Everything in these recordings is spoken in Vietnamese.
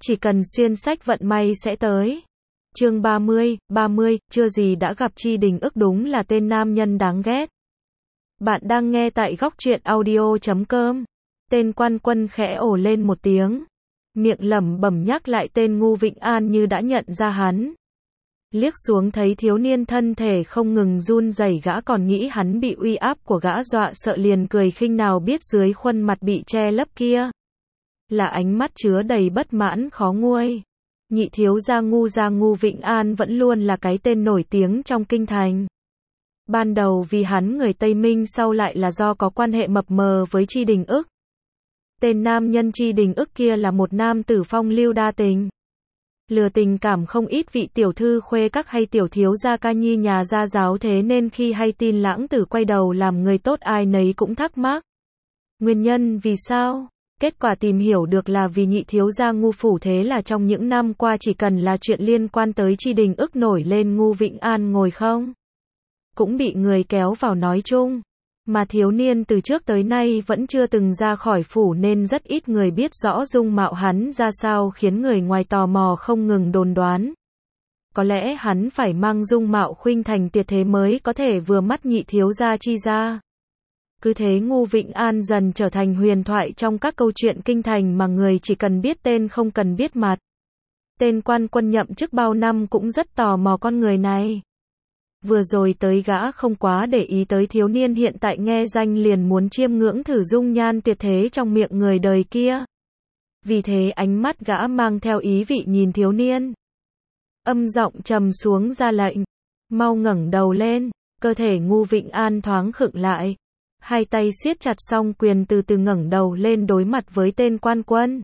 Chỉ cần xuyên sách vận may sẽ tới. Chương 30, chưa gì đã gặp Chi Đình Ức đúng là tên nam nhân đáng ghét. Bạn đang nghe tại góc truyện audio.com. Tên quan quân khẽ ồ lên một tiếng. Miệng lẩm bẩm nhắc lại tên Ngô Vĩnh An như đã nhận ra hắn. Liếc xuống thấy thiếu niên thân thể không ngừng run rẩy, gã còn nghĩ hắn bị uy áp của gã dọa sợ liền cười khinh, nào biết dưới khuôn mặt bị che lấp kia là ánh mắt chứa đầy bất mãn khó nguôi. Nhị thiếu gia Ngô Vĩnh An vẫn luôn là cái tên nổi tiếng trong kinh thành. Ban đầu vì hắn người Tây Minh, sau lại là do có quan hệ mập mờ với Chi Đình Ức. Tên nam nhân Chi Đình Ức kia là một nam tử phong lưu đa tình, lừa tình cảm không ít vị tiểu thư khuê các hay tiểu thiếu gia ca nhi nhà gia giáo, thế nên khi hay tin lãng tử quay đầu làm người tốt, ai nấy cũng thắc mắc nguyên nhân vì sao. Kết quả tìm hiểu được là vì nhị thiếu gia Ngô phủ, thế là trong những năm qua chỉ cần là chuyện liên quan tới Chi Đình Ức nổi lên, Ngô Vĩnh An ngồi không cũng bị người kéo vào nói chung. Mà thiếu niên từ trước tới nay vẫn chưa từng ra khỏi phủ nên rất ít người biết rõ dung mạo hắn ra sao, khiến người ngoài tò mò không ngừng đồn đoán. Có lẽ hắn phải mang dung mạo khuynh thành tuyệt thế mới có thể vừa mắt nhị thiếu gia Chi gia. Cứ thế Ngô Vĩnh An dần trở thành huyền thoại trong các câu chuyện kinh thành mà người chỉ cần biết tên không cần biết mặt. Tên quan quân nhậm chức bao năm cũng rất tò mò con người này. Vừa rồi tới gã không quá để ý tới thiếu niên, hiện tại nghe danh liền muốn chiêm ngưỡng thử dung nhan tuyệt thế trong miệng người đời kia. Vì thế ánh mắt gã mang theo ý vị nhìn thiếu niên. Âm giọng trầm xuống ra lệnh, mau ngẩng đầu lên. Cơ thể Ngô Vĩnh An thoáng khựng lại. Hai tay siết chặt song quyền, từ từ ngẩng đầu lên đối mặt với tên quan quân.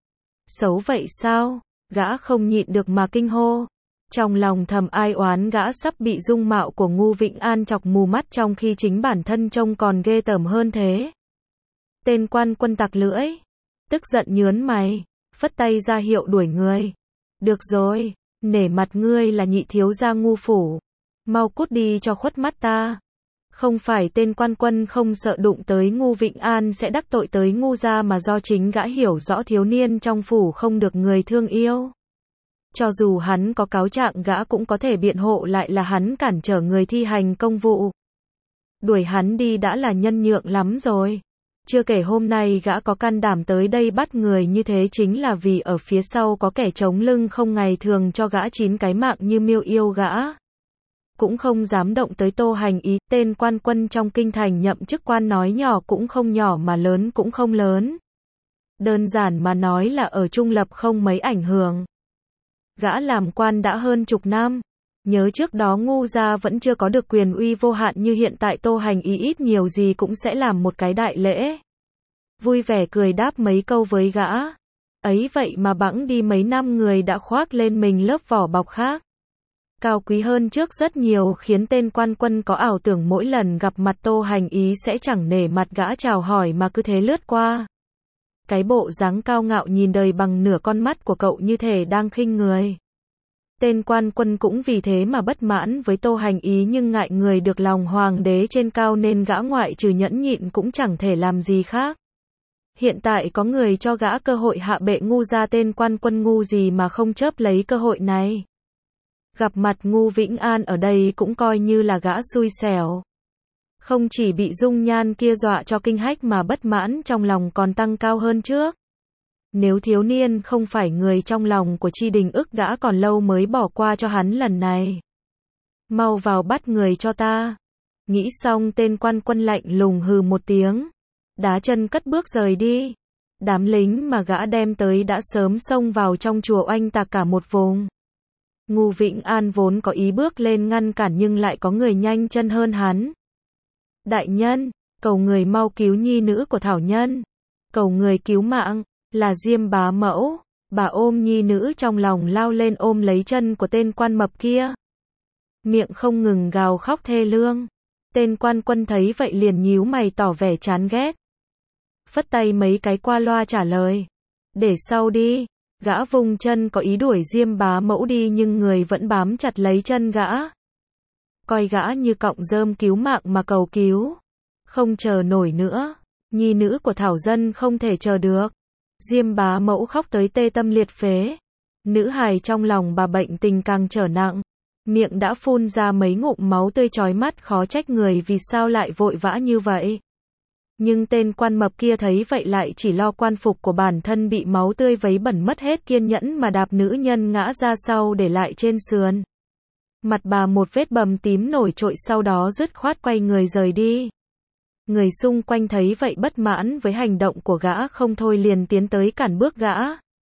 Xấu vậy sao? Gã không nhịn được mà kinh hô. Trong lòng thầm ai oán gã sắp bị dung mạo của Ngô Vĩnh An chọc mù mắt, trong khi chính bản thân trông còn ghê tởm hơn thế. Tên quan quân tặc lưỡi, tức giận nhớn mày, phất tay ra hiệu đuổi người. Được rồi, nể mặt ngươi là nhị thiếu gia Ngô phủ, mau cút đi cho khuất mắt ta. Không phải tên quan quân không sợ đụng tới Ngô Vĩnh An sẽ đắc tội tới Ngô gia, mà do chính gã hiểu rõ thiếu niên trong phủ không được người thương yêu. Cho dù hắn có cáo trạng, gã cũng có thể biện hộ lại là hắn cản trở người thi hành công vụ. Đuổi hắn đi đã là nhân nhượng lắm rồi. Chưa kể hôm nay gã có can đảm tới đây bắt người như thế chính là vì ở phía sau có kẻ chống lưng không ngày thường cho gã 9 cái mạng như miêu yêu, gã cũng không dám động tới Tô Hành Ý. Tên quan quân trong kinh thành nhậm chức quan nói nhỏ cũng không nhỏ mà lớn cũng không lớn. Đơn giản mà nói là ở trung lập, không mấy ảnh hưởng. Gã làm quan đã hơn chục năm. Nhớ trước đó Ngô gia vẫn chưa có được quyền uy vô hạn như hiện tại, Tô Hành Ý ít nhiều gì cũng sẽ làm một cái đại lễ. Vui vẻ cười đáp mấy câu với gã. Ấy vậy mà bẵng đi mấy năm người đã khoác lên mình lớp vỏ bọc khác, cao quý hơn trước rất nhiều, khiến tên quan quân có ảo tưởng mỗi lần gặp mặt Tô Hành Ý sẽ chẳng nể mặt gã chào hỏi mà cứ thế lướt qua. Cái bộ dáng cao ngạo nhìn đời bằng nửa con mắt của cậu như thể đang khinh người. Tên quan quân cũng vì thế mà bất mãn với Tô Hành Ý, nhưng ngại người được lòng hoàng đế trên cao nên gã ngoại trừ nhẫn nhịn cũng chẳng thể làm gì khác. Hiện tại có người cho gã cơ hội hạ bệ Ngô gia, tên quan quân ngu gì mà không chớp lấy cơ hội này. Gặp mặt Ngô Vĩnh An ở đây cũng coi như là gã xui xẻo. Không chỉ bị dung nhan kia dọa cho kinh hách mà bất mãn trong lòng còn tăng cao hơn trước. Nếu thiếu niên không phải người trong lòng của Chi Đình Ức, gã còn lâu mới bỏ qua cho hắn lần này. Mau vào bắt người cho ta. Nghĩ xong tên quan quân lạnh lùng hừ một tiếng, đá chân cất bước rời đi. Đám lính mà gã đem tới đã sớm xông vào trong chùa oanh tạc cả một vùng. Ngô Vĩnh An vốn có ý bước lên ngăn cản nhưng lại có người nhanh chân hơn hắn. Đại nhân, cầu người mau cứu nhi nữ của thảo nhân. Cầu người cứu mạng, là Diêm bá mẫu. Bà ôm nhi nữ trong lòng lao lên ôm lấy chân của tên quan mập kia. Miệng không ngừng gào khóc thê lương. Tên quan quân thấy vậy liền nhíu mày tỏ vẻ chán ghét. Phất tay mấy cái qua loa trả lời. Để sau đi. Gã vung chân có ý đuổi Diêm bá mẫu đi nhưng người vẫn bám chặt lấy chân gã. Coi gã như cọng rơm cứu mạng mà cầu cứu. Không chờ nổi nữa. Nhi nữ của thảo dân không thể chờ được. Diêm bá mẫu khóc tới tê tâm liệt phế. Nữ hài trong lòng bà bệnh tình càng trở nặng. Miệng đã phun ra mấy ngụm máu tươi chói mắt, khó trách người vì sao lại vội vã như vậy. Nhưng tên quan mập kia thấy vậy lại chỉ lo quan phục của bản thân bị máu tươi vấy bẩn, mất hết kiên nhẫn mà đạp nữ nhân ngã ra sau để lại trên sườn. Mặt bà một vết bầm tím nổi trội, sau đó dứt khoát quay người rời đi. Người xung quanh thấy vậy bất mãn với hành động của gã không thôi liền tiến tới cản bước gã.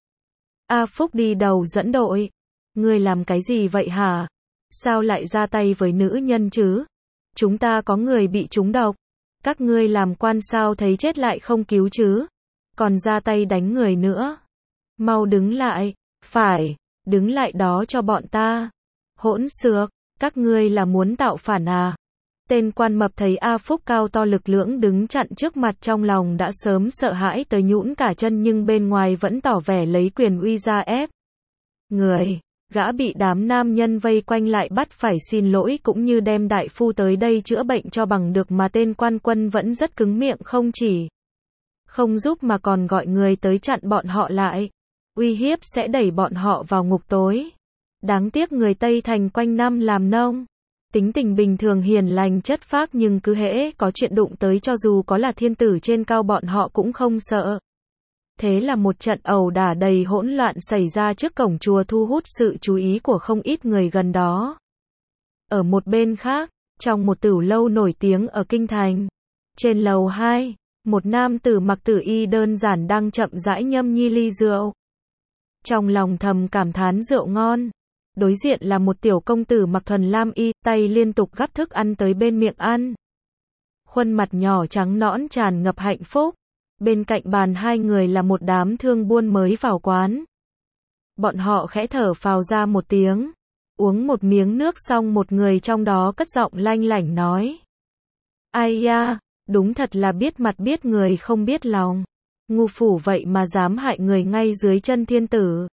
A Phúc đi đầu dẫn đội. Ngươi làm cái gì vậy hả? Sao lại ra tay với nữ nhân chứ? Chúng ta có người bị trúng độc. Các ngươi làm quan sao thấy chết lại không cứu chứ? Còn ra tay đánh người nữa. Mau đứng lại. Phải, đứng lại đó cho bọn ta. Hỗn xược, các ngươi là muốn tạo phản à? Tên quan mập thấy A Phúc cao to lực lưỡng đứng chặn trước mặt, trong lòng đã sớm sợ hãi tới nhũn cả chân, nhưng bên ngoài vẫn tỏ vẻ lấy quyền uy ra ép người. Gã bị đám nam nhân vây quanh lại bắt phải xin lỗi cũng như đem đại phu tới đây chữa bệnh cho bằng được, mà tên quan quân vẫn rất cứng miệng, không chỉ không giúp mà còn gọi người tới chặn bọn họ lại, uy hiếp sẽ đẩy bọn họ vào ngục tối. Đáng tiếc người Tây Thành quanh năm làm nông, tính tình bình thường hiền lành chất phác, nhưng cứ hễ có chuyện đụng tới cho dù có là thiên tử trên cao bọn họ cũng không sợ. Thế là một trận ẩu đả đầy hỗn loạn xảy ra trước cổng chùa, thu hút sự chú ý của không ít người gần đó. Ở một bên khác, trong một tửu lâu nổi tiếng ở Kinh Thành, trên lầu 2, một nam tử mặc tử y đơn giản đang chậm rãi nhâm nhi ly rượu. Trong lòng thầm cảm thán rượu ngon. Đối diện là một tiểu công tử mặc thuần lam y, tay liên tục gắp thức ăn tới bên miệng ăn. Khuôn mặt nhỏ trắng nõn tràn ngập hạnh phúc. Bên cạnh bàn hai người là một đám thương buôn mới vào quán. Bọn họ khẽ thở phào ra một tiếng. Uống một miếng nước xong, một người trong đó cất giọng lanh lảnh nói: Ai da, đúng thật là biết mặt biết người không biết lòng. Ngu phủ vậy mà dám hại người ngay dưới chân thiên tử.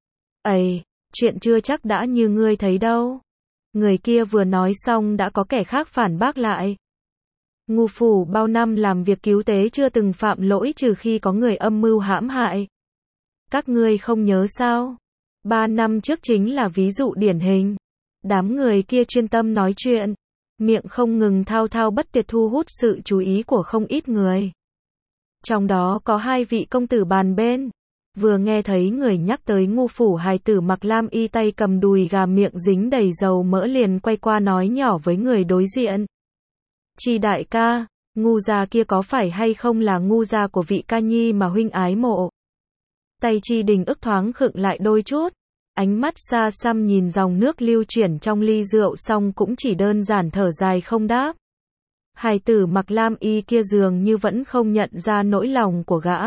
Ây, chuyện chưa chắc đã như ngươi thấy đâu. Người kia vừa nói xong đã có kẻ khác phản bác lại. Ngu phủ bao năm làm việc cứu tế chưa từng phạm lỗi trừ khi có người âm mưu hãm hại. Các ngươi không nhớ sao? 3 năm trước chính là ví dụ điển hình. Đám người kia chuyên tâm nói chuyện, miệng không ngừng thao thao bất tuyệt, thu hút sự chú ý của không ít người. Trong đó có 2 vị công tử bàn bên. Vừa nghe thấy người nhắc tới ngu phủ hài tử mặc lam y, tay cầm đùi gà, miệng dính đầy dầu mỡ, liền quay qua nói nhỏ với người đối diện: Chi đại ca, ngu gia kia có phải hay không là ngu gia của vị ca nhi mà huynh ái mộ? Tay Chi Đình ức thoáng khựng lại đôi chút, ánh mắt xa xăm nhìn dòng nước lưu chuyển trong ly rượu, xong cũng chỉ đơn giản thở dài không đáp. Hài tử mặc lam y kia dường như vẫn không nhận ra nỗi lòng của gã.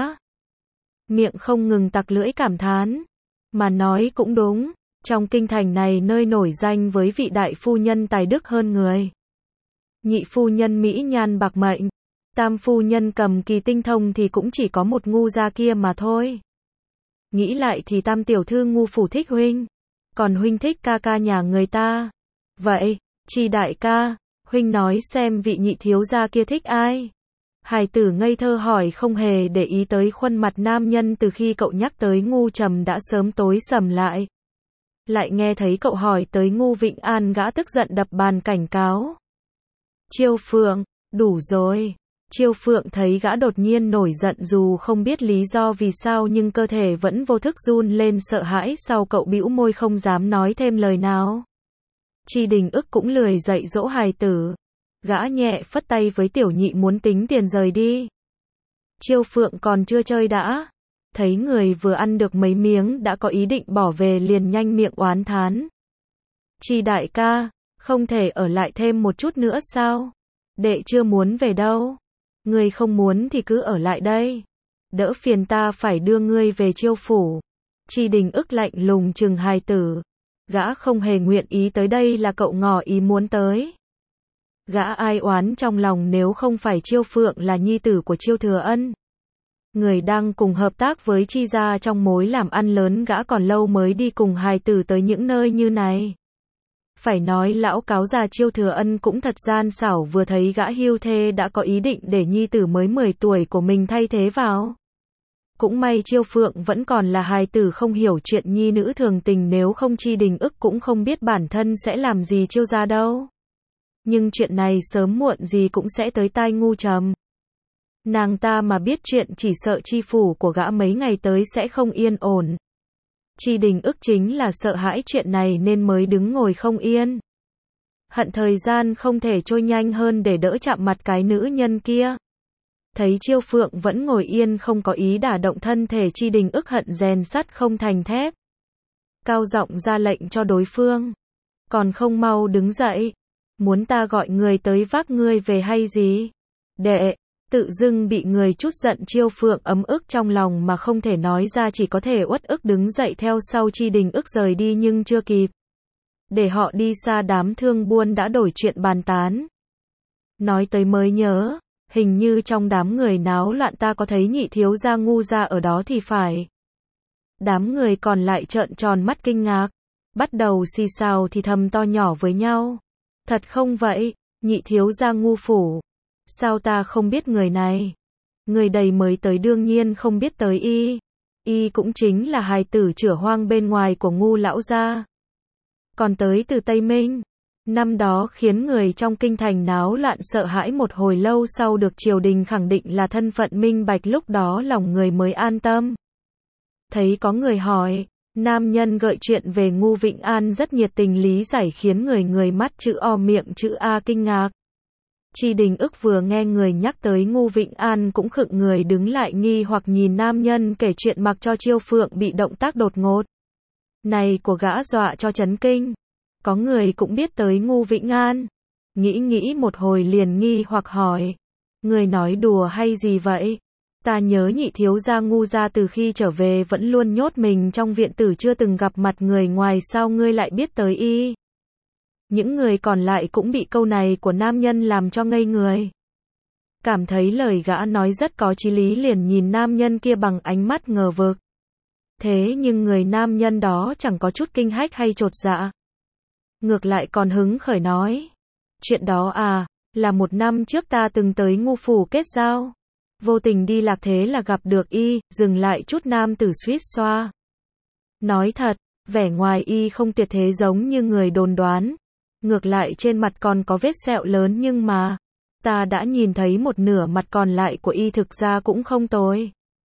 Miệng không ngừng tặc lưỡi cảm thán. Mà nói cũng đúng, trong kinh thành này nơi nổi danh với vị đại phu nhân tài đức hơn người. Nhị phu nhân mỹ nhan bạc mệnh, tam phu nhân cầm kỳ tinh thông thì cũng chỉ có một ngu gia kia mà thôi. Nghĩ lại thì tam tiểu thư ngu phủ thích huynh, còn huynh thích ca ca nhà người ta. Vậy, Chi đại ca, huynh nói xem vị nhị thiếu gia kia thích ai? Hài tử ngây thơ hỏi, không hề để ý tới khuôn mặt nam nhân. Từ khi cậu nhắc tới ngu trầm đã sớm tối sầm lại. Lại nghe thấy cậu hỏi tới ngu Vịnh An, gã tức giận đập bàn cảnh cáo. Chiêu Phượng, đủ rồi. Chiêu Phượng thấy gã đột nhiên nổi giận, dù không biết lý do vì sao nhưng cơ thể vẫn vô thức run lên sợ hãi, sau cậu bĩu môi không dám nói thêm lời nào. Chi Đình ức cũng lười dạy dỗ hài tử. Gã nhẹ phất tay với tiểu nhị muốn tính tiền rời đi. Chiêu Phượng còn chưa chơi đã. Thấy người vừa ăn được mấy miếng đã có ý định bỏ về, liền nhanh miệng oán thán. Chi đại ca, không thể ở lại thêm một chút nữa sao? Đệ chưa muốn về đâu. Ngươi không muốn thì cứ ở lại đây. Đỡ phiền ta phải đưa ngươi về chiêu phủ. Chi Đình ức lạnh lùng trừng hài tử. Gã không hề nguyện ý tới đây là cậu ngỏ ý muốn tới. Gã ai oán trong lòng, nếu không phải Chiêu Phượng là nhi tử của Chiêu Thừa Ân, người đang cùng hợp tác với Chi gia trong mối làm ăn lớn, gã còn lâu mới đi cùng hài tử tới những nơi như này. Phải nói lão cáo già Chiêu Thừa Ân cũng thật gian xảo, vừa thấy gã hưu thê đã có ý định để nhi tử mới 10 tuổi của mình thay thế vào. Cũng may Chiêu Phượng vẫn còn là hài tử không hiểu chuyện nhi nữ thường tình, nếu không Chi Đình ức cũng không biết bản thân sẽ làm gì Chiêu gia đâu. Nhưng chuyện này sớm muộn gì cũng sẽ tới tai Ngu Trầm. Nàng ta mà biết chuyện chỉ sợ chi phủ của gã mấy ngày tới sẽ không yên ổn. Chi Đình ức chính là sợ hãi chuyện này nên mới đứng ngồi không yên. Hận thời gian không thể trôi nhanh hơn để đỡ chạm mặt cái nữ nhân kia. Thấy Chiêu Phượng vẫn ngồi yên không có ý đả động thân thể, Chi Đình ức hận rèn sắt không thành thép. Cao giọng ra lệnh cho đối phương. Còn không mau đứng dậy. Muốn ta gọi người tới vác ngươi về hay gì? Đệ, tự dưng bị người chút giận, Chiêu Phượng ấm ức trong lòng mà không thể nói ra, chỉ có thể uất ức đứng dậy theo sau Chi Đình ức rời đi, nhưng chưa kịp. Để họ đi xa, đám thương buôn đã đổi chuyện bàn tán. Nói tới mới nhớ, hình như trong đám người náo loạn ta có thấy nhị thiếu gia Ngu gia ở đó thì phải. Đám người còn lại trợn tròn mắt kinh ngạc, bắt đầu xì xào thì thầm to nhỏ với nhau. Thật không vậy, nhị thiếu gia Ngu phủ. Sao ta không biết người này? Người đầy mới tới đương nhiên không biết tới y. Y cũng chính là hài tử chửa hoang bên ngoài của Ngu lão gia. Còn tới từ Tây Minh. Năm đó khiến người trong kinh thành náo loạn sợ hãi một hồi lâu, sau được triều đình khẳng định là thân phận minh bạch, lúc đó lòng người mới an tâm. Thấy có người hỏi, nam nhân gợi chuyện về Ngu Vĩnh An rất nhiệt tình lý giải, khiến người mắt chữ O miệng chữ A kinh ngạc. Chi Đình ức vừa nghe người nhắc tới Ngu Vĩnh An cũng khựng người đứng lại, nghi hoặc nhìn nam nhân kể chuyện, mặc cho Chiêu Phượng bị động tác đột ngột này của gã dọa cho chấn kinh. Có người cũng biết tới Ngu Vĩnh An. Nghĩ một hồi liền nghi hoặc hỏi. Người nói đùa hay gì vậy? Ta nhớ nhị thiếu gia Ngu gia từ khi trở về vẫn luôn nhốt mình trong viện tử, chưa từng gặp mặt người ngoài, sao ngươi lại biết tới y? Những người còn lại cũng bị câu này của nam nhân làm cho ngây người. Cảm thấy lời gã nói rất có chí lý, liền nhìn nam nhân kia bằng ánh mắt ngờ vực. Thế nhưng người nam nhân đó chẳng có chút kinh hách hay chột dạ. Ngược lại còn hứng khởi nói. Chuyện đó à, là 1 năm trước ta từng tới Ngu phủ kết giao. Vô tình đi lạc thế là gặp được y, dừng lại chút, nam tử suýt xoa. Nói thật, vẻ ngoài y không tuyệt thế giống như người đồn đoán. Ngược lại trên mặt còn có vết sẹo lớn, nhưng mà ta đã nhìn thấy một nửa mặt còn lại của y, thực ra cũng không tồi.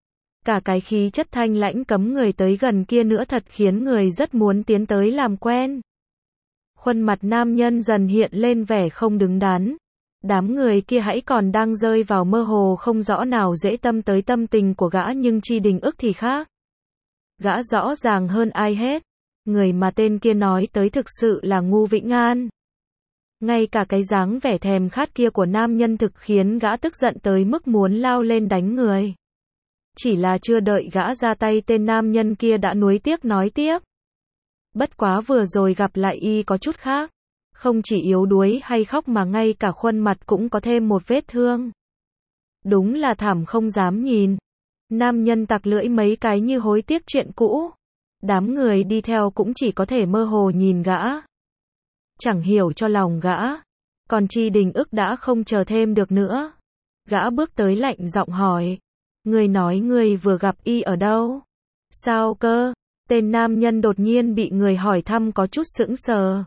Cả cái khí chất thanh lãnh cấm người tới gần kia nữa thật khiến người rất muốn tiến tới làm quen. Khuôn mặt nam nhân dần hiện lên vẻ không đứng đắn. Đám người kia hãy còn đang rơi vào mơ hồ không rõ nào dễ tâm tới tâm tình của gã, nhưng Chi Đình ức thì khác. Gã rõ ràng hơn ai hết. Người mà tên kia nói tới thực sự là Ngu Vĩnh An. Ngay cả cái dáng vẻ thèm khát kia của nam nhân thực khiến gã tức giận tới mức muốn lao lên đánh người. Chỉ là chưa đợi gã ra tay, tên nam nhân kia đã nuối tiếc nói tiếp. Bất quá vừa rồi gặp lại y có chút khác. Không chỉ yếu đuối hay khóc mà ngay cả khuôn mặt cũng có thêm một vết thương. Đúng là thảm không dám nhìn. Nam nhân tặc lưỡi mấy cái như hối tiếc chuyện cũ. Đám người đi theo cũng chỉ có thể mơ hồ nhìn gã. Chẳng hiểu cho lòng gã. Còn Chi Đình ức đã không chờ thêm được nữa. Gã bước tới lạnh giọng hỏi. Người nói người vừa gặp y ở đâu? Sao cơ? Tên nam nhân đột nhiên bị người hỏi thăm có chút sững sờ.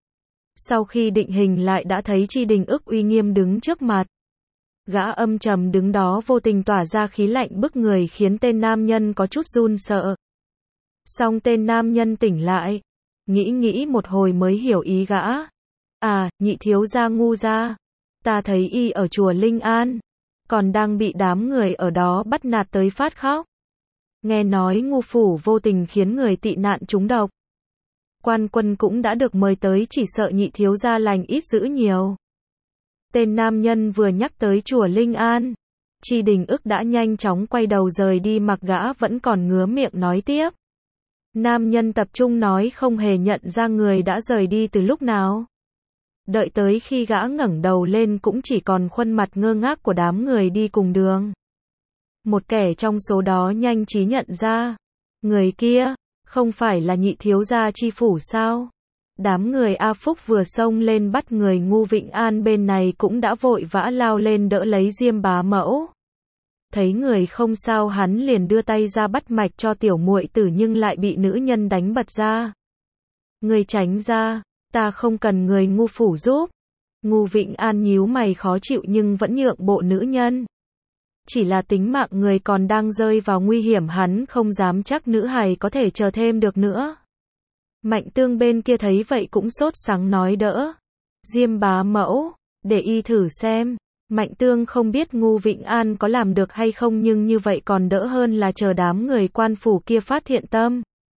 Sau khi định hình lại đã thấy Chi Đình ức uy nghiêm đứng trước mặt. Gã âm trầm đứng đó vô tình tỏa ra khí lạnh bức người khiến tên nam nhân có chút run sợ. Xong tên nam nhân tỉnh lại. Nghĩ một hồi mới hiểu ý gã. À, nhị thiếu gia Ngu gia. Ta thấy y ở chùa Linh An. Còn đang bị đám người ở đó bắt nạt tới phát khóc. Nghe nói Ngu phủ vô tình khiến người tị nạn trúng độc. Quan quân cũng đã được mời tới, chỉ sợ nhị thiếu gia lành ít dữ nhiều. Tên nam nhân vừa nhắc tới chùa Linh An. Chi Đình ức đã nhanh chóng quay đầu rời đi, mặc gã vẫn còn ngứa miệng nói tiếp. Nam nhân tập trung nói không hề nhận ra người đã rời đi từ lúc nào. Đợi tới khi gã ngẩng đầu lên cũng chỉ còn khuôn mặt ngơ ngác của đám người đi cùng đường. Một kẻ trong số đó nhanh trí nhận ra. Người kia, không phải là nhị thiếu gia Chi phủ sao? Đám người A Phúc vừa xông lên bắt người Ngu Vĩnh An bên này cũng đã vội vã lao lên đỡ lấy Diêm bá mẫu. Thấy người không sao hắn liền đưa tay ra bắt mạch cho tiểu muội tử nhưng lại bị nữ nhân đánh bật ra. Người tránh ra, ta không cần người ngu phủ giúp. Ngu Vĩnh An nhíu mày khó chịu nhưng vẫn nhượng bộ nữ nhân. Chỉ là tính mạng người còn đang rơi vào nguy hiểm hắn không dám chắc nữ hài có thể chờ thêm được nữa. Mạnh Tương bên kia thấy vậy cũng sốt sắng nói đỡ. Diêm bá mẫu, để y thử xem. Mạnh Tương không biết Ngu Vĩnh An có làm được hay không nhưng như vậy còn đỡ hơn là chờ đám người quan phủ kia phát hiện tâm.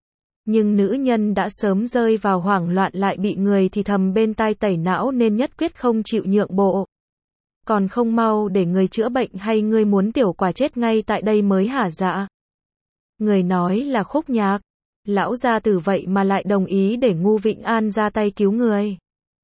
Nhưng nữ nhân đã sớm rơi vào hoảng loạn lại bị người thì thầm bên tai tẩy não nên nhất quyết không chịu nhượng bộ. Còn không mau để người chữa bệnh hay ngươi muốn tiểu quả chết ngay tại đây mới hả dạ? Người nói là Khúc Nhạc. Lão gia tử vậy mà lại đồng ý để Ngu Vĩnh An ra tay cứu người.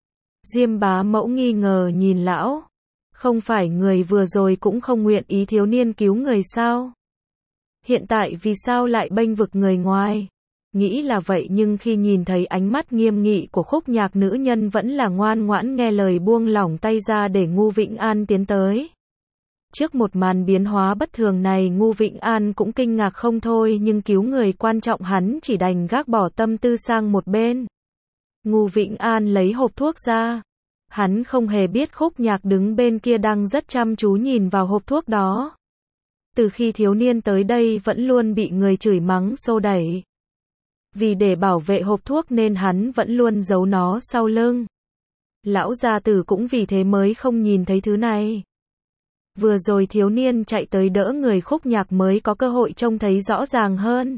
Diêm bá mẫu nghi ngờ nhìn lão. Không phải người vừa rồi cũng không nguyện ý thiếu niên cứu người sao? Hiện tại vì sao lại bênh vực người ngoài? Nghĩ là vậy nhưng khi nhìn thấy ánh mắt nghiêm nghị của Khúc Nhạc nữ nhân vẫn là ngoan ngoãn nghe lời buông lỏng tay ra để Ngu Vĩnh An tiến tới. Trước một màn biến hóa bất thường này Ngu Vĩnh An cũng kinh ngạc không thôi nhưng cứu người quan trọng hắn chỉ đành gác bỏ tâm tư sang một bên. Ngu Vĩnh An lấy hộp thuốc ra. Hắn không hề biết Khúc Nhạc đứng bên kia đang rất chăm chú nhìn vào hộp thuốc đó. Từ khi thiếu niên tới đây vẫn luôn bị người chửi mắng xô đẩy. Vì để bảo vệ hộp thuốc nên hắn vẫn luôn giấu nó sau lưng. Lão gia tử cũng vì thế mới không nhìn thấy thứ này. Vừa rồi thiếu niên chạy tới đỡ người Khúc Nhạc mới có cơ hội trông thấy rõ ràng hơn.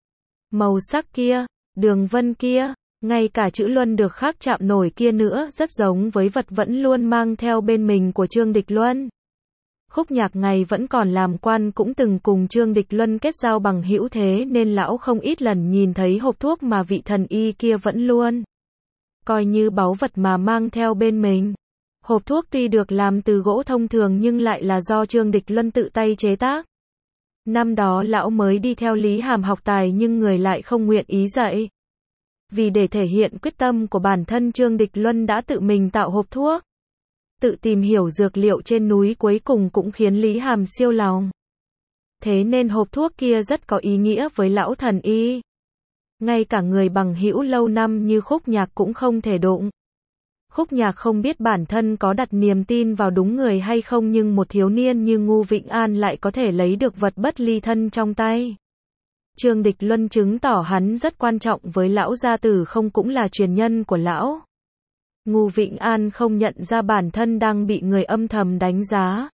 Màu sắc kia, đường vân kia, ngay cả chữ Luân được khắc chạm nổi kia nữa rất giống với vật vẫn luôn mang theo bên mình của Trương Địch Luân. Khúc Nhạc ngày vẫn còn làm quan cũng từng cùng Trương Địch Luân kết giao bằng hữu thế nên lão không ít lần nhìn thấy hộp thuốc mà vị thần y kia vẫn luôn coi như báu vật mà mang theo bên mình. Hộp thuốc tuy được làm từ gỗ thông thường nhưng lại là do Trương Địch Luân tự tay chế tác. Năm đó lão mới đi theo Lý Hàm học tài nhưng người lại không nguyện ý dạy. Vì để thể hiện quyết tâm của bản thân Trương Địch Luân đã tự mình tạo hộp thuốc. Tự tìm hiểu dược liệu trên núi cuối cùng cũng khiến Lý Hàm siêu lòng. Thế nên hộp thuốc kia rất có ý nghĩa với lão thần y. Ngay cả người bằng hữu lâu năm như Khúc Nhạc cũng không thể đụng. Khúc Nhạc không biết bản thân có đặt niềm tin vào đúng người hay không nhưng một thiếu niên như Ngu Vĩnh An lại có thể lấy được vật bất ly thân trong tay. Trương Địch Luân chứng tỏ hắn rất quan trọng với lão gia tử không cũng là truyền nhân của lão. Ngu Vĩnh An không nhận ra bản thân đang bị người âm thầm đánh giá.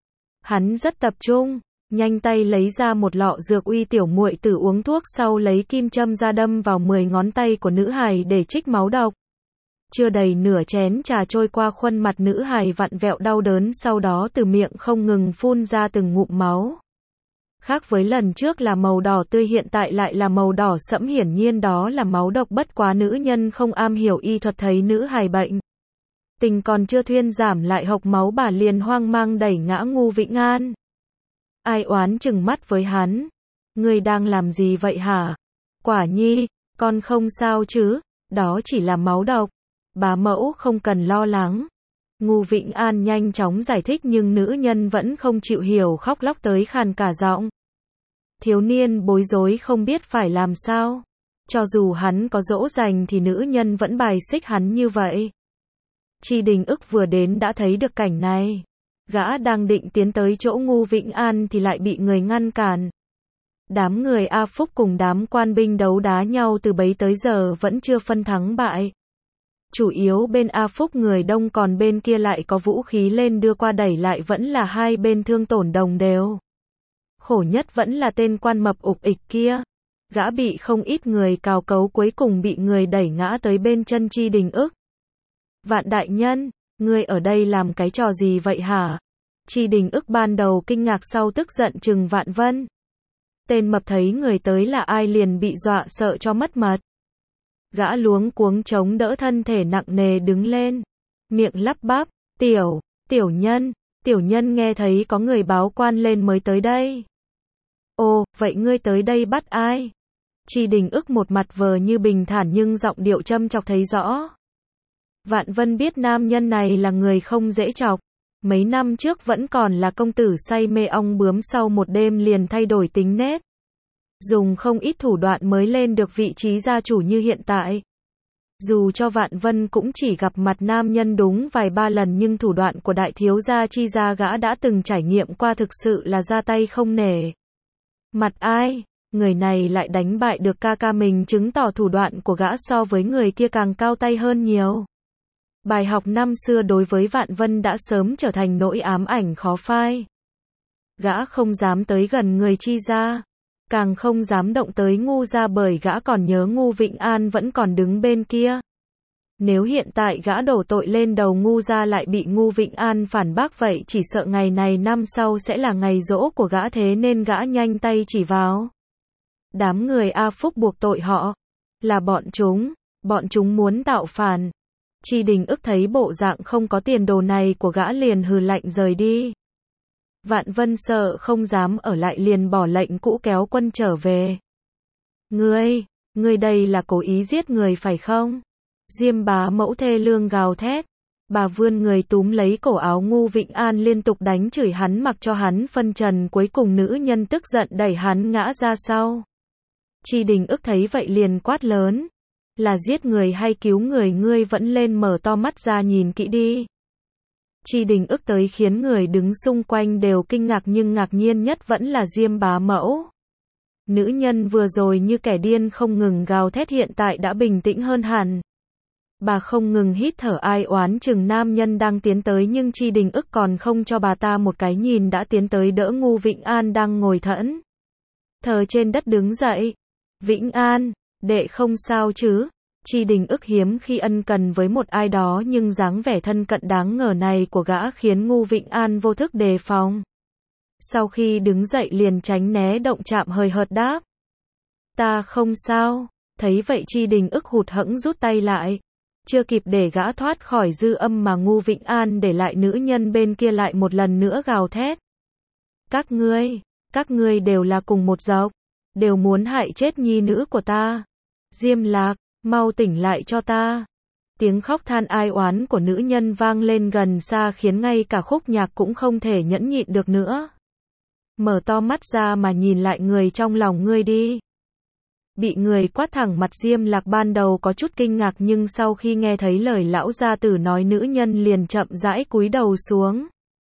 Hắn rất tập trung, nhanh tay lấy ra một lọ dược uy tiểu muội tử uống thuốc sau lấy kim châm ra đâm vào 10 ngón tay của nữ hài để trích máu độc. Chưa đầy nửa chén trà trôi qua khuôn mặt nữ hài vặn vẹo đau đớn sau đó từ miệng không ngừng phun ra từng ngụm máu. Khác với lần trước là màu đỏ tươi hiện tại lại là màu đỏ sẫm hiển nhiên đó là máu độc bất quá nữ nhân không am hiểu y thuật thấy nữ hài bệnh. Tình còn chưa thuyên giảm lại hộc máu bà liền hoang mang đẩy ngã Ngu Vĩnh An. Ai oán chừng mắt với hắn. Ngươi đang làm gì vậy hả? Quả nhi, con không sao chứ, đó chỉ là máu độc. Bá mẫu không cần lo lắng. Ngu Vĩnh An nhanh chóng giải thích nhưng nữ nhân vẫn không chịu hiểu khóc lóc tới khàn cả giọng. Thiếu niên bối rối không biết phải làm sao. Cho dù hắn có dỗ dành thì nữ nhân vẫn bài xích hắn như vậy. Tri Đình Ức vừa đến đã thấy được cảnh này. Gã đang định tiến tới chỗ Ngu Vĩnh An thì lại bị người ngăn cản. Đám người A Phúc cùng đám quan binh đấu đá nhau từ bấy tới giờ vẫn chưa phân thắng bại. Chủ yếu bên A Phúc người đông còn bên kia lại có vũ khí lên đưa qua đẩy lại vẫn là hai bên thương tổn đồng đều. Khổ nhất vẫn là tên quan mập ục ịch kia. Gã bị không ít người cào cấu cuối cùng bị người đẩy ngã tới bên chân Tri Đình Ức. Vạn đại nhân, ngươi ở đây làm cái trò gì vậy hả? Tri Đình Ức ban đầu kinh ngạc sau tức giận trừng Vạn Vân. Tên mập thấy người tới là ai liền bị dọa sợ cho mất mật. Gã luống cuống chống đỡ thân thể nặng nề đứng lên. Miệng lắp bắp, tiểu nhân nghe thấy có người báo quan lên mới tới đây. Ồ, vậy ngươi tới đây bắt ai? Tri Đình Ức một mặt vờ như bình thản nhưng giọng điệu châm chọc thấy rõ. Vạn Vân biết nam nhân này là người không dễ chọc. Mấy năm trước vẫn còn là công tử say mê ong bướm, sau một đêm liền thay đổi tính nết. Dùng không ít thủ đoạn mới lên được vị trí gia chủ như hiện tại. Dù cho Vạn Vân cũng chỉ gặp mặt nam nhân đúng vài ba lần, nhưng thủ đoạn của đại thiếu gia Chi gia gã đã từng trải nghiệm qua, thực sự là ra tay không nể mặt ai. Người này lại đánh bại được ca ca mình, chứng tỏ thủ đoạn của gã so với người kia càng cao tay hơn nhiều. Bài học năm xưa đối với Vạn Vân đã sớm trở thành nỗi ám ảnh khó phai. Gã không dám tới gần người Chi gia, càng không dám động tới Ngu gia, bởi gã còn nhớ Ngu Vĩnh An vẫn còn đứng bên kia. Nếu hiện tại gã đổ tội lên đầu Ngu gia lại bị Ngu Vĩnh An phản bác, vậy chỉ sợ ngày này năm sau sẽ là ngày giỗ của gã, thế nên gã nhanh tay chỉ vào đám người A Phúc, buộc tội họ là bọn chúng muốn tạo phản. Chi Đình Ức thấy bộ dạng không có tiền đồ này của gã liền hừ lạnh rời đi. Vạn Vân sợ không dám ở lại liền bỏ lệnh cũ kéo quân trở về. Ngươi đây là cố ý giết người phải không? Diêm bá mẫu thê lương gào thét. Bà vươn người túm lấy cổ áo Ngu Vĩnh An liên tục đánh chửi hắn, mặc cho hắn phân trần, cuối cùng nữ nhân tức giận đẩy hắn ngã ra sau. Chi Đình Ức thấy vậy liền quát lớn. Là giết người hay cứu người? Ngươi vẫn lên mở to mắt ra nhìn kỹ đi. Chi Đình Ức tới khiến người đứng xung quanh đều kinh ngạc, nhưng ngạc nhiên nhất vẫn là Diêm bá mẫu. Nữ nhân vừa rồi như kẻ điên không ngừng gào thét hiện tại đã bình tĩnh hơn hẳn. Bà không ngừng hít thở ai oán chừng nam nhân đang tiến tới, nhưng Chi Đình Ức còn không cho bà ta một cái nhìn đã tiến tới đỡ Ngu Vĩnh An đang ngồi thẫn thờ trên đất đứng dậy. Vĩnh An, đệ không sao chứ? Chi Đình Ức hiếm khi ân cần với một ai đó, nhưng dáng vẻ thân cận đáng ngờ này của gã khiến Ngu Vĩnh An vô thức đề phòng. Sau khi đứng dậy liền tránh né động chạm, hời hợt đáp. Ta không sao. Thấy vậy Chi Đình Ức hụt hẫng rút tay lại. Chưa kịp để gã thoát khỏi dư âm mà Ngu Vĩnh An để lại nữ nhân bên kia lại một lần nữa gào thét. Các ngươi đều là cùng một dọc, đều muốn hại chết nhi nữ của ta. Diêm Lạc, mau tỉnh lại cho ta. Tiếng khóc than ai oán của nữ nhân vang lên gần xa khiến ngay cả Khúc Nhạc cũng không thể nhẫn nhịn được nữa. Mở to mắt ra mà nhìn lại người trong lòng ngươi đi. Bị người quát thẳng mặt, Diêm Lạc ban đầu có chút kinh ngạc, nhưng sau khi nghe thấy lời lão gia tử nói, nữ nhân liền chậm rãi cúi đầu xuống.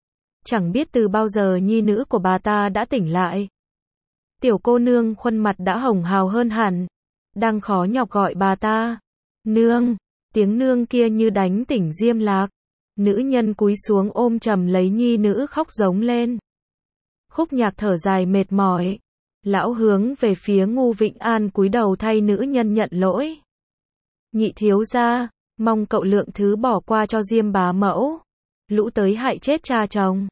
Chẳng biết từ bao giờ nhi nữ của bà ta đã tỉnh lại. Tiểu cô nương khuôn mặt đã hồng hào hơn hẳn, đang khó nhọc gọi bà ta nương. Tiếng nương kia như đánh tỉnh Diêm Lạc. Nữ nhân cúi xuống ôm chầm lấy nhi nữ khóc giống lên. Khúc Nhạc thở dài mệt mỏi. Lão hướng về phía Ngu Vĩnh An cúi đầu thay nữ nhân nhận lỗi. Nhị thiếu gia, mong cậu lượng thứ bỏ qua cho Diêm bá mẫu. Lũ tới hại chết cha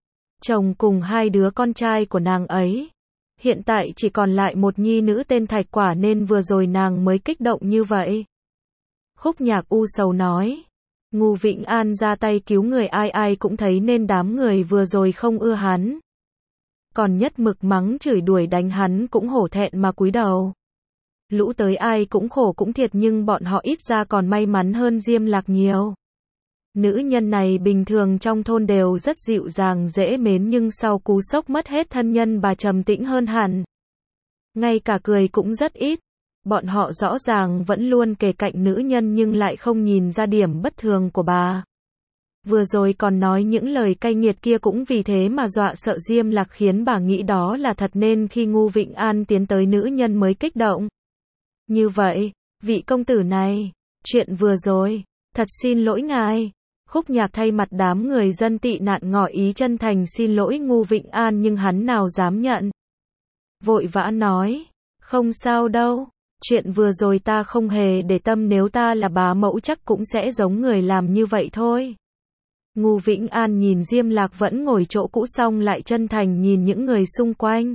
chồng cùng hai đứa con trai của nàng ấy. Hiện tại chỉ còn lại một nhi nữ tên Thạch Quả nên vừa rồi nàng mới kích động như vậy. Khúc Nhạc u sầu nói. Ngu Vĩnh An ra tay cứu người, ai cũng thấy nên đám người vừa rồi không ưa hắn. Còn nhất mực mắng chửi đuổi đánh hắn cũng hổ thẹn mà cúi đầu. Lũ tới ai cũng khổ cũng thiệt, nhưng bọn họ ít ra còn may mắn hơn Diêm Lạc nhiều. Nữ nhân này bình thường trong thôn đều rất dịu dàng dễ mến, nhưng sau cú sốc mất hết thân nhân bà trầm tĩnh hơn hẳn. Ngay cả cười cũng rất ít. Bọn họ rõ ràng vẫn luôn kề cạnh nữ nhân nhưng lại không nhìn ra điểm bất thường của bà. Vừa rồi còn nói những lời cay nghiệt kia cũng vì thế mà dọa sợ Diêm Lạc, khiến bà nghĩ đó là thật, nên khi Ngu Vĩnh An tiến tới nữ nhân mới kích động. Như vậy, vị công tử này, chuyện vừa rồi, thật xin lỗi ngài. Khúc Nhạc thay mặt đám người dân tị nạn ngỏ ý chân thành xin lỗi Ngu Vĩnh An, nhưng hắn nào dám nhận. Vội vã nói, không sao đâu, chuyện vừa rồi ta không hề để tâm, nếu ta là bá mẫu chắc cũng sẽ giống người làm như vậy thôi. Ngu Vĩnh An nhìn Diêm Lạc vẫn ngồi chỗ cũ xong lại chân thành nhìn những người xung quanh.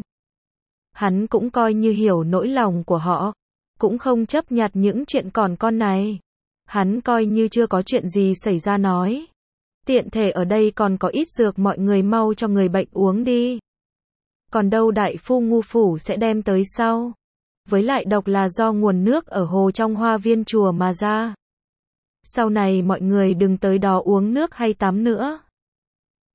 Hắn cũng coi như hiểu nỗi lòng của họ, cũng không chấp nhặt những chuyện còn con này. Hắn coi như chưa có chuyện gì xảy ra nói. Tiện thể ở đây còn có ít dược, mọi người mau cho người bệnh uống đi. Còn đâu đại phu Ngu phủ sẽ đem tới sau. Với lại độc là do nguồn nước ở hồ trong hoa viên chùa mà ra. Sau này mọi người đừng tới đó uống nước hay tắm nữa.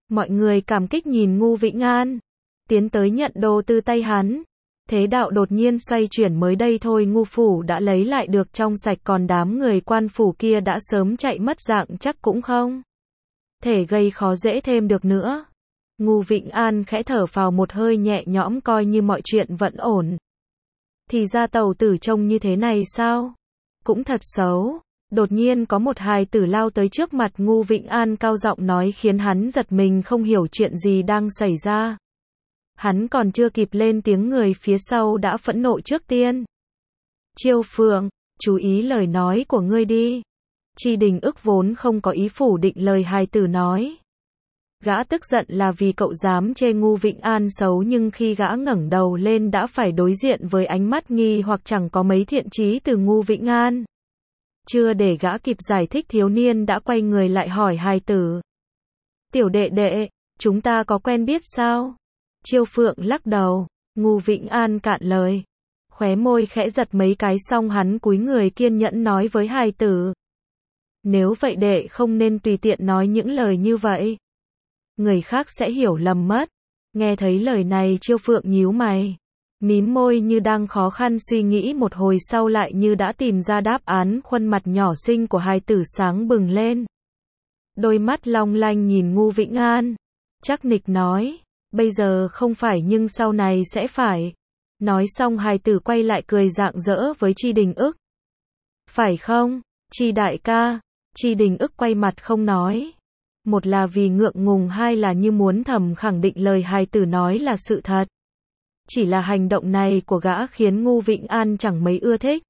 Mọi người cảm kích nhìn Ngô Vĩnh An, tiến tới nhận đồ từ tay hắn. Thế đạo đột nhiên xoay chuyển, mới đây thôi Ngô phủ đã lấy lại được trong sạch, còn đám người quan phủ kia đã sớm chạy mất dạng, chắc cũng không thể gây khó dễ thêm được nữa. Ngô Vĩnh An khẽ thở phào một hơi nhẹ nhõm, coi như mọi chuyện vẫn ổn. Thì ra tàu tử trông như thế này sao? Cũng thật xấu. Đột nhiên có một hài tử lao tới trước mặt Ngô Vĩnh An, cao giọng nói khiến hắn giật mình, không hiểu chuyện gì đang xảy ra. Hắn còn chưa kịp lên tiếng, người phía sau đã phẫn nộ trước tiên. Chiêu Phượng, chú ý lời nói của ngươi đi. Tri Đình Ức vốn không có ý phủ định lời hài tử nói. Gã tức giận là vì cậu dám chê Ngô Vĩnh An xấu, nhưng khi gã ngẩng đầu lên đã phải đối diện với ánh mắt nghi hoặc chẳng có mấy thiện chí từ Ngô Vĩnh An. Chưa để gã kịp giải thích, thiếu niên đã quay người lại hỏi hài tử. Tiểu đệ đệ, chúng ta có quen biết sao? Chiêu Phượng lắc đầu. Ngô Vĩnh An cạn lời. Khóe môi khẽ giật mấy cái, xong hắn cúi người kiên nhẫn nói với hài tử. Nếu vậy đệ không nên tùy tiện nói những lời như vậy. Người khác sẽ hiểu lầm mất. Nghe thấy lời này, Chiêu Phượng nhíu mày, mím môi như đang khó khăn suy nghĩ, một hồi sau lại như đã tìm ra đáp án, khuôn mặt nhỏ xinh của hài tử sáng bừng lên. Đôi mắt long lanh nhìn Ngô Vĩnh An, chắc nịch nói, bây giờ không phải nhưng sau này sẽ phải. Nói xong hài tử quay lại cười rạng rỡ với Tri Đình Ức. Phải không, Tri đại ca? Tri Đình Ức quay mặt không nói. Một là vì ngượng ngùng, hai là như muốn thầm khẳng định lời hài tử nói là sự thật. Chỉ là hành động này của gã khiến Ngô Vĩnh An chẳng mấy ưa thích.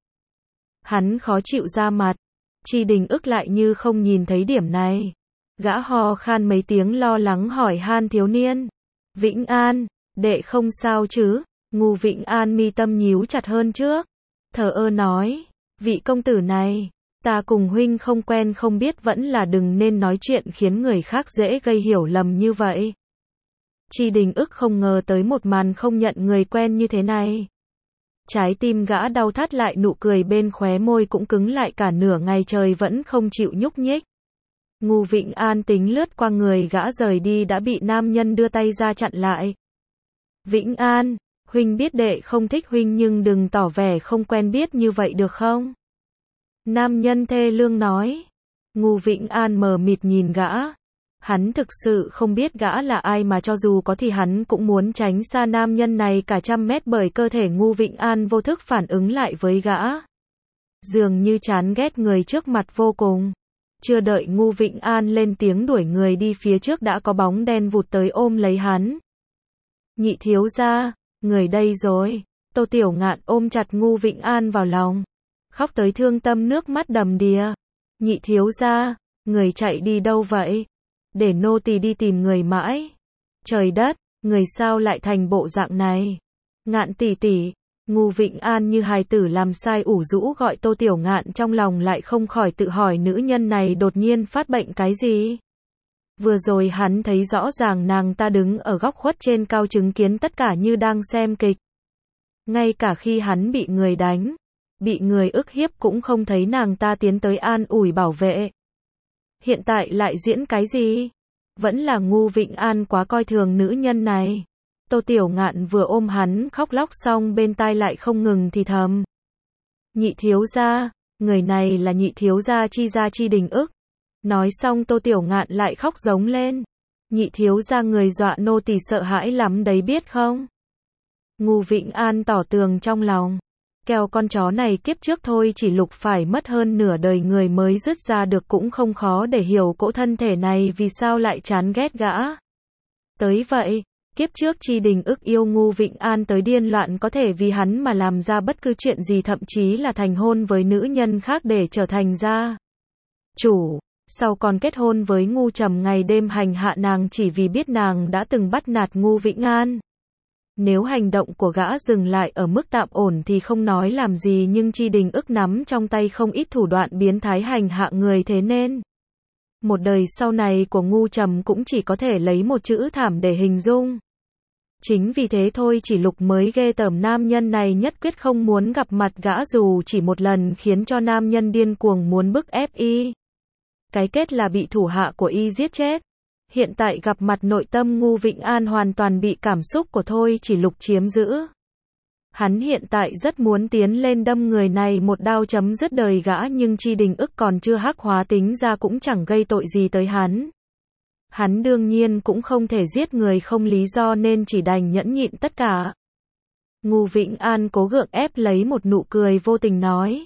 Hắn khó chịu ra mặt. Tri Đình Ức lại như không nhìn thấy điểm này. Gã ho khan mấy tiếng, lo lắng hỏi han thiếu niên. Vĩnh An, đệ không sao chứ? Ngô Vĩnh An mi tâm nhíu chặt hơn trước. Thờ ơ nói, vị công tử này, ta cùng huynh không quen, không biết, vẫn là đừng nên nói chuyện khiến người khác dễ gây hiểu lầm như vậy. Tri Đình Ức không ngờ tới một màn không nhận người quen như thế này. Trái tim gã đau thắt lại, nụ cười bên khóe môi cũng cứng lại, cả nửa ngày trời vẫn không chịu nhúc nhích. Ngô Vĩnh An tính lướt qua người gã rời đi đã bị nam nhân đưa tay ra chặn lại. Vĩnh An, huynh biết đệ không thích huynh, nhưng đừng tỏ vẻ không quen biết như vậy được không? Nam nhân thê lương nói. Ngô Vĩnh An mờ mịt nhìn gã. Hắn thực sự không biết gã là ai, mà cho dù có thì hắn cũng muốn tránh xa nam nhân này cả trăm mét, bởi cơ thể Ngô Vĩnh An vô thức phản ứng lại với gã. Dường như chán ghét người trước mặt vô cùng. Chưa đợi Ngô Vĩnh An lên tiếng đuổi người đi, phía trước đã có bóng đen vụt tới ôm lấy hắn. Nhị thiếu gia, người đây rồi. Tô Tiểu Ngạn ôm chặt Ngô Vĩnh An vào lòng, khóc tới thương tâm, nước mắt đầm đìa. Nhị thiếu gia, người chạy đi đâu vậy? Để nô tỳ đi tìm người mãi. Trời đất, người sao lại thành bộ dạng này? Ngạn tỷ tỷ. Ngô Vĩnh An như hài tử làm sai ủ rũ gọi Tô Tiểu Ngạn, trong lòng lại không khỏi tự hỏi nữ nhân này đột nhiên phát bệnh cái gì? Vừa rồi hắn thấy rõ ràng nàng ta đứng ở góc khuất trên cao chứng kiến tất cả như đang xem kịch. Ngay cả khi hắn bị người đánh, bị người ức hiếp cũng không thấy nàng ta tiến tới an ủi bảo vệ. Hiện tại lại diễn cái gì? Vẫn là Ngô Vĩnh An quá coi thường nữ nhân này. Tô Tiểu Ngạn vừa ôm hắn khóc lóc xong bên tai lại không ngừng thì thầm. Nhị thiếu gia, người này là nhị thiếu gia Tri Đình Ức. Nói xong Tô Tiểu Ngạn lại khóc giống lên. Nhị thiếu gia, người dọa nô tỳ sợ hãi lắm đấy biết không? Ngô Vĩnh An tỏ tường trong lòng. Kèo con chó này kiếp trước thôi chỉ lục phải mất hơn nửa đời người mới dứt ra được, cũng không khó để hiểu cỗ thân thể này vì sao lại chán ghét gã. Tới vậy, kiếp trước Tri Đình Ức yêu Ngô Vĩnh An tới điên loạn, có thể vì hắn mà làm ra bất cứ chuyện gì, thậm chí là thành hôn với nữ nhân khác để trở thành gia chủ. Sau còn kết hôn với Ngô Trầm, ngày đêm hành hạ nàng chỉ vì biết nàng đã từng bắt nạt Ngô Vĩnh An. Nếu hành động của gã dừng lại ở mức tạm ổn thì không nói làm gì, nhưng Tri Đình Ức nắm trong tay không ít thủ đoạn biến thái hành hạ người, thế nên một đời sau này của Ngô Trầm cũng chỉ có thể lấy một chữ thảm để hình dung. Chính vì thế thôi chỉ lục mới ghê tởm nam nhân này, nhất quyết không muốn gặp mặt gã dù chỉ một lần, khiến cho nam nhân điên cuồng muốn bức ép y. Cái kết là bị thủ hạ của y giết chết. Hiện tại gặp mặt nội tâm Ngô Vĩnh An hoàn toàn bị cảm xúc của Thôi Chỉ Lục chiếm giữ. Hắn hiện tại rất muốn tiến lên đâm người này một đao chấm dứt đời gã, nhưng Chi Đình Ức còn chưa hắc hóa tính ra cũng chẳng gây tội gì tới hắn. Hắn đương nhiên cũng không thể giết người không lý do nên chỉ đành nhẫn nhịn tất cả. Ngô Vĩnh An cố gượng ép lấy một nụ cười vô tình nói.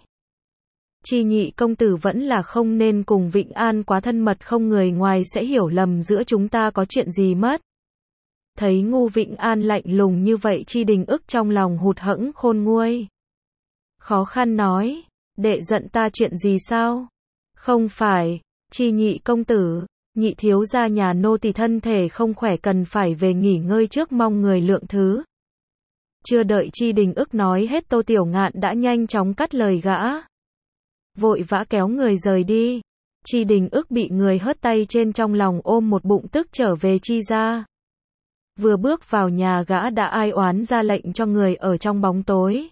Chi nhị công tử vẫn là không nên cùng Vĩnh An quá thân mật, không người ngoài sẽ hiểu lầm giữa chúng ta có chuyện gì mất. Thấy Ngô Vĩnh An lạnh lùng như vậy, Chi Đình Ức trong lòng hụt hẫng khôn nguôi. Khó khăn nói, đệ giận ta chuyện gì sao? Không phải, Chi nhị công tử, nhị thiếu gia nhà nô tỳ thân thể không khỏe cần phải về nghỉ ngơi trước, mong người lượng thứ. Chưa đợi Chi Đình Ức nói hết, Tô Tiểu Ngạn đã nhanh chóng cắt lời gã. Vội vã kéo người rời đi. Chi Đình Ức bị người hất tay trên, trong lòng ôm một bụng tức trở về Chi gia. Vừa bước vào nhà, gã đã ai oán ra lệnh cho người ở trong bóng tối.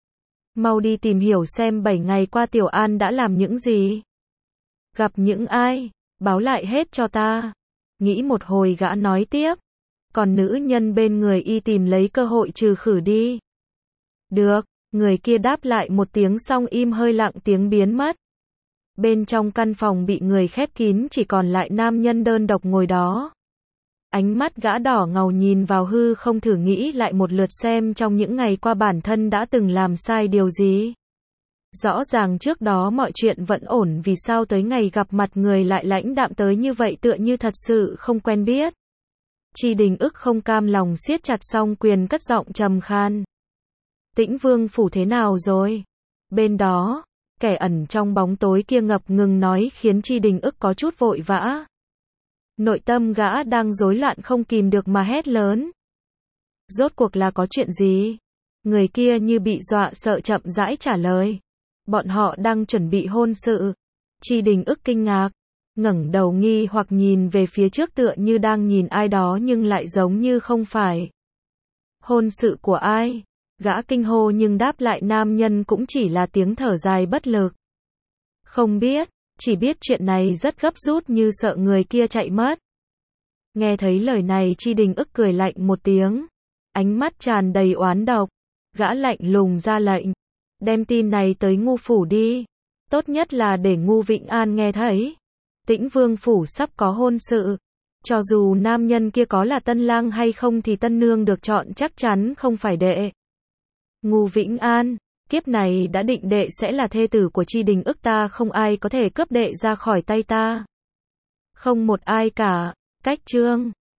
Mau đi tìm hiểu xem 7 ngày qua Tiểu An đã làm những gì. Gặp những ai, báo lại hết cho ta. Nghĩ một hồi gã nói tiếp. Còn nữ nhân bên người y tìm lấy cơ hội trừ khử đi. Được, người kia đáp lại một tiếng xong im hơi lặng tiếng biến mất. Bên trong căn phòng bị người khép kín, chỉ còn lại nam nhân đơn độc ngồi đó. Ánh mắt gã đỏ ngầu nhìn vào hư không, thử nghĩ lại một lượt xem trong những ngày qua bản thân đã từng làm sai điều gì. Rõ ràng trước đó mọi chuyện vẫn ổn, vì sao tới ngày gặp mặt người lại lãnh đạm tới như vậy, tựa như thật sự không quen biết. Chi Đình Ức không cam lòng siết chặt song quyền, cất giọng trầm khan. Tĩnh Vương phủ thế nào rồi? Bên đó, kẻ ẩn trong bóng tối kia ngập ngừng nói, khiến Chi Đình Ức có chút vội vã. Nội tâm gã đang rối loạn không kìm được mà hét lớn. Rốt cuộc là có chuyện gì? Người kia như bị dọa sợ chậm rãi trả lời. Bọn họ đang chuẩn bị hôn sự. Chi Đình Ức kinh ngạc, ngẩng đầu nghi hoặc nhìn về phía trước, tựa như đang nhìn ai đó nhưng lại giống như không phải. Hôn sự của ai? Gã kinh hô, nhưng đáp lại nam nhân cũng chỉ là tiếng thở dài bất lực. Không biết, chỉ biết chuyện này rất gấp rút, như sợ người kia chạy mất. Nghe thấy lời này, Chi Đình Ức cười lạnh một tiếng, ánh mắt tràn đầy oán độc. Gã lạnh lùng ra lệnh, đem tin này tới Ngô phủ đi, tốt nhất là để Ngô Vĩnh An nghe thấy. Tĩnh Vương phủ sắp có hôn sự, cho dù nam nhân kia có là tân lang hay không thì tân nương được chọn chắc chắn không phải đệ. Ngô Vĩnh An, kiếp này đã định đệ sẽ là thê tử của Chi Đình Ức ta, không ai có thể cướp đệ ra khỏi tay ta. Không một ai cả. Cách chương